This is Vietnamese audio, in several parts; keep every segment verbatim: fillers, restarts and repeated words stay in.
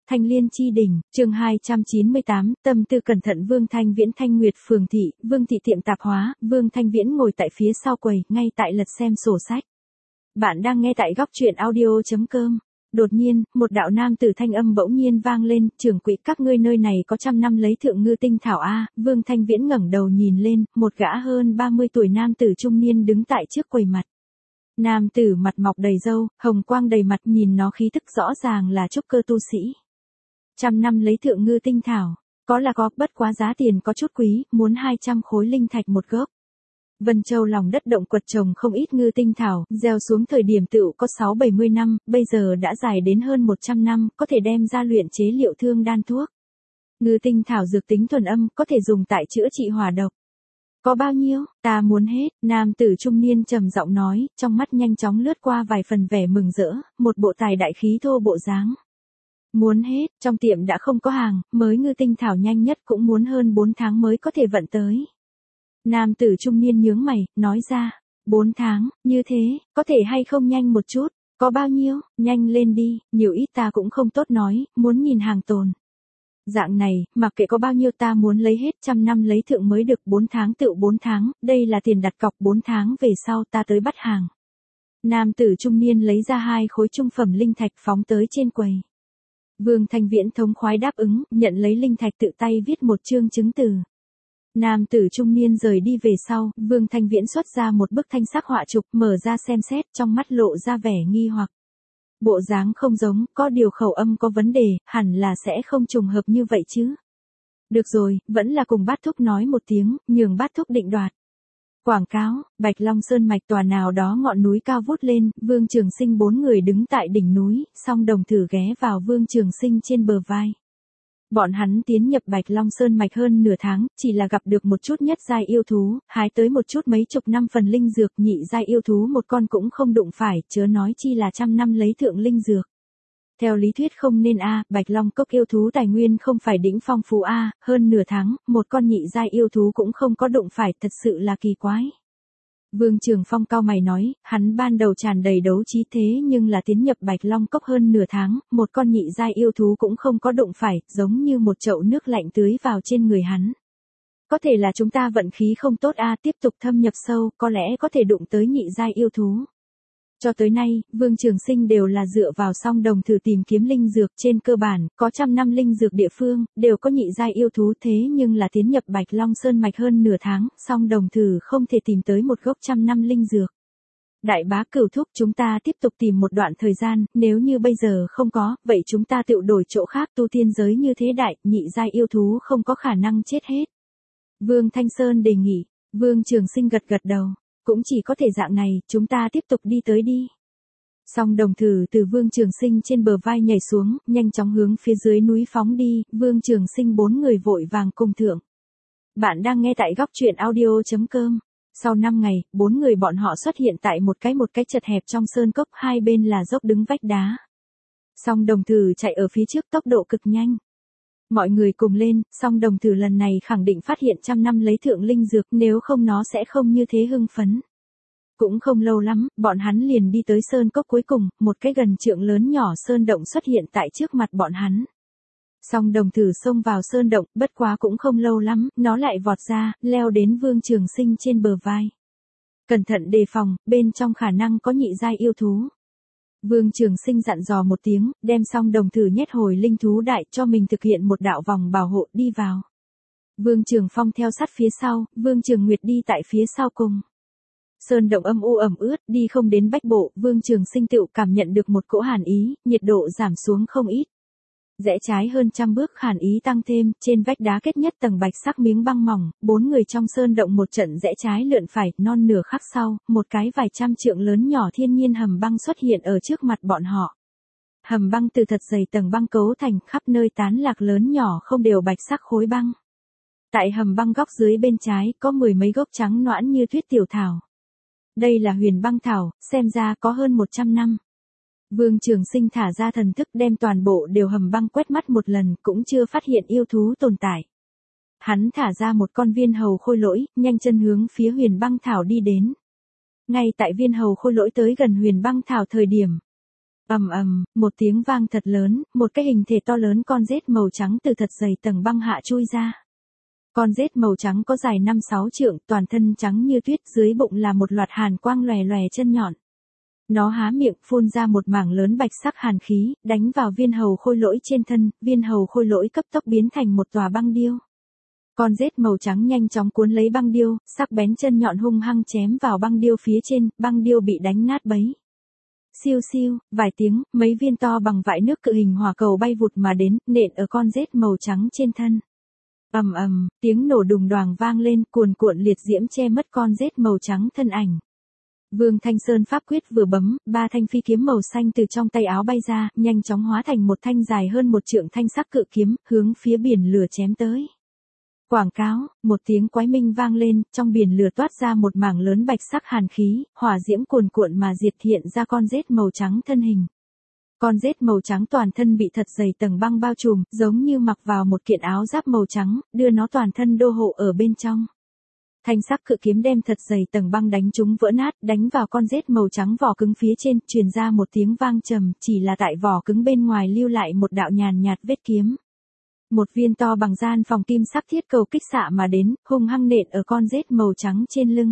Thanh Liên chi đỉnh, chương hai trăm chín mươi tám, tâm tư cẩn thận. Vương Thanh Viễn, Thanh Nguyệt phường thị, Vương thị tiệm tạp hóa. Vương Thanh Viễn ngồi tại phía sau quầy, ngay tại lật xem sổ sách. Bạn đang nghe tại góc truyện audio chấm com. Đột nhiên, một đạo nam tử thanh âm bỗng nhiên vang lên, trưởng quỹ, các ngươi nơi này có trăm năm lấy thượng ngư tinh thảo a. Vương Thanh Viễn ngẩng đầu nhìn lên, một gã hơn ba mươi tuổi nam tử trung niên đứng tại trước quầy mặt. Nam tử mặt mọc đầy râu, hồng quang đầy mặt, nhìn nó khí tức rõ ràng là trúc cơ tu sĩ. Trăm năm lấy thượng ngư tinh thảo, có là có, bất quá giá tiền có chút quý, muốn hai trăm khối linh thạch một gốc. Vân Châu lòng đất động quật trồng không ít ngư tinh thảo, gieo xuống thời điểm tựu có sáu bảy mươi năm, bây giờ đã dài đến hơn một trăm năm, có thể đem ra luyện chế liệu thương đan thuốc. Ngư tinh thảo dược tính thuần âm, có thể dùng tại chữa trị hỏa độc. Có bao nhiêu? Ta muốn hết. Nam tử trung niên trầm giọng nói, trong mắt nhanh chóng lướt qua vài phần vẻ mừng rỡ, một bộ tài đại khí thô bộ dáng. Muốn hết, trong tiệm đã không có hàng, mới ngư tinh thảo nhanh nhất cũng muốn hơn bốn tháng mới có thể vận tới. Nam tử trung niên nhướng mày, nói ra, bốn tháng, như thế, có thể hay không nhanh một chút, có bao nhiêu, nhanh lên đi, nhiều ít ta cũng không tốt nói, muốn nhìn hàng tồn. Dạng này, mặc kệ có bao nhiêu ta muốn lấy hết, trăm năm lấy thượng mới được, bốn tháng tựu bốn tháng, đây là tiền đặt cọc, bốn tháng về sau ta tới bắt hàng. Nam tử trung niên lấy ra hai khối trung phẩm linh thạch phóng tới trên quầy. Vương Thanh Viễn thống khoái đáp ứng, nhận lấy linh thạch tự tay viết một chương chứng từ. Nam tử trung niên rời đi về sau, Vương Thanh Viễn xuất ra một bức thanh sắc họa trục, mở ra xem xét, trong mắt lộ ra vẻ nghi hoặc. Bộ dáng không giống, có điều khẩu âm có vấn đề, hẳn là sẽ không trùng hợp như vậy chứ. Được rồi, vẫn là cùng Bát Thúc nói một tiếng, nhường Bát Thúc định đoạt. Quảng cáo, Bạch Long Sơn mạch tòa nào đó ngọn núi cao vút lên, Vương Trường Sinh bốn người đứng tại đỉnh núi, song đồng thử ghé vào Vương Trường Sinh trên bờ vai. Bọn hắn tiến nhập Bạch Long Sơn mạch hơn nửa tháng, chỉ là gặp được một chút nhất giai yêu thú, hái tới một chút mấy chục năm phần linh dược, nhị giai yêu thú một con cũng không đụng phải, chớ nói chi là trăm năm lấy thượng linh dược. Theo lý thuyết không nên a, Bạch Long cốc yêu thú tài nguyên không phải đỉnh phong phú a, hơn nửa tháng, một con nhị giai yêu thú cũng không có đụng phải, thật sự là kỳ quái. Vương Trường Phong cau mày nói, hắn ban đầu tràn đầy đấu trí thế nhưng là tiến nhập Bạch Long cốc hơn nửa tháng, một con nhị giai yêu thú cũng không có đụng phải, giống như một chậu nước lạnh tưới vào trên người hắn. Có thể là chúng ta vận khí không tốt a, tiếp tục thâm nhập sâu, có lẽ có thể đụng tới nhị giai yêu thú. Cho tới nay, Vương Trường Sinh đều là dựa vào song đồng thử tìm kiếm linh dược, trên cơ bản, có trăm năm linh dược địa phương, đều có nhị giai yêu thú, thế nhưng là tiến nhập Bạch Long Sơn mạch hơn nửa tháng, song đồng thử không thể tìm tới một gốc trăm năm linh dược. Đại bá Cửu thúc, chúng ta tiếp tục tìm một đoạn thời gian, nếu như bây giờ không có, vậy chúng ta tự đổi chỗ khác, tu tiên giới như thế đại, nhị giai yêu thú không có khả năng chết hết. Vương Thanh Sơn đề nghị, Vương Trường Sinh gật gật đầu. Cũng chỉ có thể dạng này, chúng ta tiếp tục đi tới đi. Song đồng thử từ Vương Trường Sinh trên bờ vai nhảy xuống, nhanh chóng hướng phía dưới núi phóng đi, Vương Trường Sinh bốn người vội vàng cùng thượng. Bạn đang nghe tại góc truyện audio chấm com. Sau năm ngày, bốn người bọn họ xuất hiện tại một cái một cái chật hẹp trong sơn cốc, hai bên là dốc đứng vách đá. Song đồng thử chạy ở phía trước tốc độ cực nhanh. Mọi người cùng lên, song đồng thử lần này khẳng định phát hiện trăm năm lấy thượng linh dược, nếu không nó sẽ không như thế hưng phấn. Cũng không lâu lắm, bọn hắn liền đi tới sơn cốc cuối cùng, một cái gần trượng lớn nhỏ sơn động xuất hiện tại trước mặt bọn hắn. Song đồng thử xông vào sơn động, bất quá cũng không lâu lắm, nó lại vọt ra, leo đến Vương Trường Sinh trên bờ vai. Cẩn thận đề phòng, bên trong khả năng có nhị giai yêu thú. Vương Trường Sinh dặn dò một tiếng, đem song đồng thử nhét hồi linh thú đại, cho mình thực hiện một đạo vòng bảo hộ, đi vào. Vương Trường Phong theo sát phía sau, Vương Trường Nguyệt đi tại phía sau cùng. Sơn động âm u ẩm ướt, đi không đến bách bộ, Vương Trường Sinh tựu cảm nhận được một cỗ hàn ý, nhiệt độ giảm xuống không ít. Rẽ trái hơn trăm bước, hàn ý tăng thêm, trên vách đá kết nhất tầng bạch sắc miếng băng mỏng, bốn người trong sơn động một trận rẽ trái lượn phải, non nửa khắc sau, một cái vài trăm trượng lớn nhỏ thiên nhiên hầm băng xuất hiện ở trước mặt bọn họ. Hầm băng từ thật dày tầng băng cấu thành, khắp nơi tán lạc lớn nhỏ không đều bạch sắc khối băng. Tại hầm băng góc dưới bên trái, có mười mấy gốc trắng noãn như tuyết tiểu thảo. Đây là huyền băng thảo, xem ra có hơn một trăm năm. Vương Trường Sinh thả ra thần thức đem toàn bộ đều hầm băng quét mắt một lần, cũng chưa phát hiện yêu thú tồn tại. Hắn thả ra một con viên hầu khôi lỗi, nhanh chân hướng phía huyền băng thảo đi đến. Ngay tại viên hầu khôi lỗi tới gần huyền băng thảo thời điểm, Ầm ầm, một tiếng vang thật lớn, một cái hình thể to lớn con rết màu trắng từ thật dày tầng băng hạ chui ra. Con rết màu trắng có dài năm sáu trượng, toàn thân trắng như tuyết, dưới bụng là một loạt hàn quang lòe lòe chân nhọn. Nó há miệng phun ra một mảng lớn bạch sắc hàn khí, đánh vào viên hầu khôi lỗi trên thân, viên hầu khôi lỗi cấp tốc biến thành một tòa băng điêu. Con rết màu trắng nhanh chóng cuốn lấy băng điêu, sắc bén chân nhọn hung hăng chém vào băng điêu phía trên, băng điêu bị đánh nát bấy. Siêu siêu, vài tiếng, mấy viên to bằng vại nước cự hình hỏa cầu bay vụt mà đến, nện ở con rết màu trắng trên thân. Ầm ầm, tiếng nổ đùng đoàng vang lên, cuồn cuộn liệt diễm che mất con rết màu trắng thân ảnh. Vương Thanh Sơn pháp quyết vừa bấm, ba thanh phi kiếm màu xanh từ trong tay áo bay ra, nhanh chóng hóa thành một thanh dài hơn một trượng thanh sắc cự kiếm, hướng phía biển lửa chém tới. Quảng cáo, một tiếng quái minh vang lên, trong biển lửa toát ra một mảng lớn bạch sắc hàn khí, hỏa diễm cuồn cuộn mà diệt hiện ra con rết màu trắng thân hình. Con rết màu trắng toàn thân bị thật dày tầng băng bao trùm, giống như mặc vào một kiện áo giáp màu trắng, đưa nó toàn thân đô hộ ở bên trong. Thanh sắc cự kiếm đem thật dày tầng băng đánh trúng vỡ nát, đánh vào con rết màu trắng vỏ cứng phía trên, truyền ra một tiếng vang trầm, chỉ là tại vỏ cứng bên ngoài lưu lại một đạo nhàn nhạt vết kiếm. Một viên to bằng gian phòng kim sắc thiết cầu kích xạ mà đến, hung hăng nện ở con rết màu trắng trên lưng.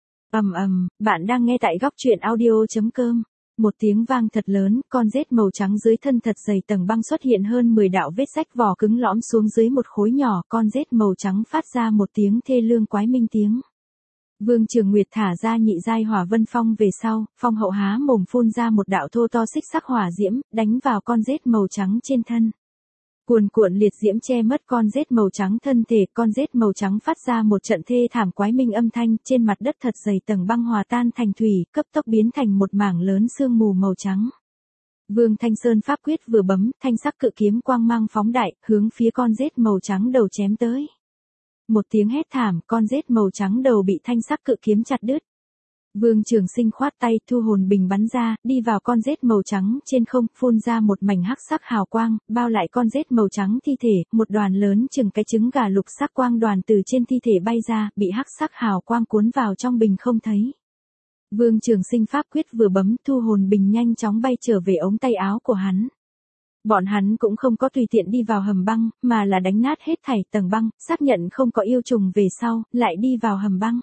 Ầm ầm, bạn đang nghe tại góc truyện audio chấm com. Một tiếng vang thật lớn, con rết màu trắng dưới thân thật dày tầng băng xuất hiện hơn mười đạo vết rách, vỏ cứng lõm xuống dưới một khối nhỏ, con rết màu trắng phát ra một tiếng thê lương quái minh tiếng. Vương Trường Nguyệt thả ra nhị giai hỏa vân phong về sau, phong hậu há mồm phun ra một đạo thô to xích sắc hỏa diễm, đánh vào con rết màu trắng trên thân. Cuồn cuộn liệt diễm che mất con rết màu trắng thân thể, con rết màu trắng phát ra một trận thê thảm quái minh âm thanh, trên mặt đất thật dày tầng băng hòa tan thành thủy, cấp tốc biến thành một mảng lớn sương mù màu trắng. Vương Thanh Sơn pháp quyết vừa bấm, thanh sắc cự kiếm quang mang phóng đại, hướng phía con rết màu trắng đầu chém tới. Một tiếng hét thảm, con rết màu trắng đầu bị thanh sắc cự kiếm chặt đứt. Vương Trường Sinh khoát tay, thu hồn bình bắn ra, đi vào con rết màu trắng trên không, phun ra một mảnh hắc sắc hào quang, bao lại con rết màu trắng thi thể, một đoàn lớn chừng cái trứng gà lục sắc quang đoàn từ trên thi thể bay ra, bị hắc sắc hào quang cuốn vào trong bình không thấy. Vương Trường Sinh pháp quyết vừa bấm, thu hồn bình nhanh chóng bay trở về ống tay áo của hắn. Bọn hắn cũng không có tùy tiện đi vào hầm băng, mà là đánh nát hết thảy tầng băng, xác nhận không có yêu trùng về sau, lại đi vào hầm băng.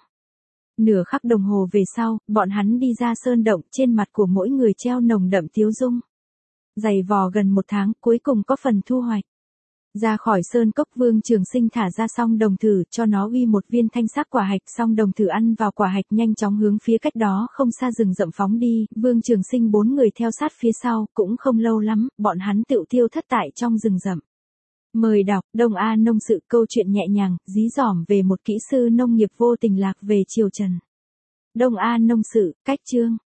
Nửa khắc đồng hồ về sau, bọn hắn đi ra sơn động, trên mặt của mỗi người treo nồng đậm tiếu dung. Dày vò gần một tháng, cuối cùng có phần thu hoạch. Ra khỏi sơn cốc, Vương Trường Sinh thả ra song đồng thử, cho nó uy một viên thanh sắc quả hạch, song đồng thử ăn vào quả hạch nhanh chóng hướng phía cách đó không xa rừng rậm phóng đi, Vương Trường Sinh bốn người theo sát phía sau, cũng không lâu lắm, bọn hắn tựu tiêu thất tại trong rừng rậm. Mời đọc, Đông A Nông Sự, câu chuyện nhẹ nhàng, dí dỏm về một kỹ sư nông nghiệp vô tình lạc về triều Trần. Đông A Nông Sự, cách chương.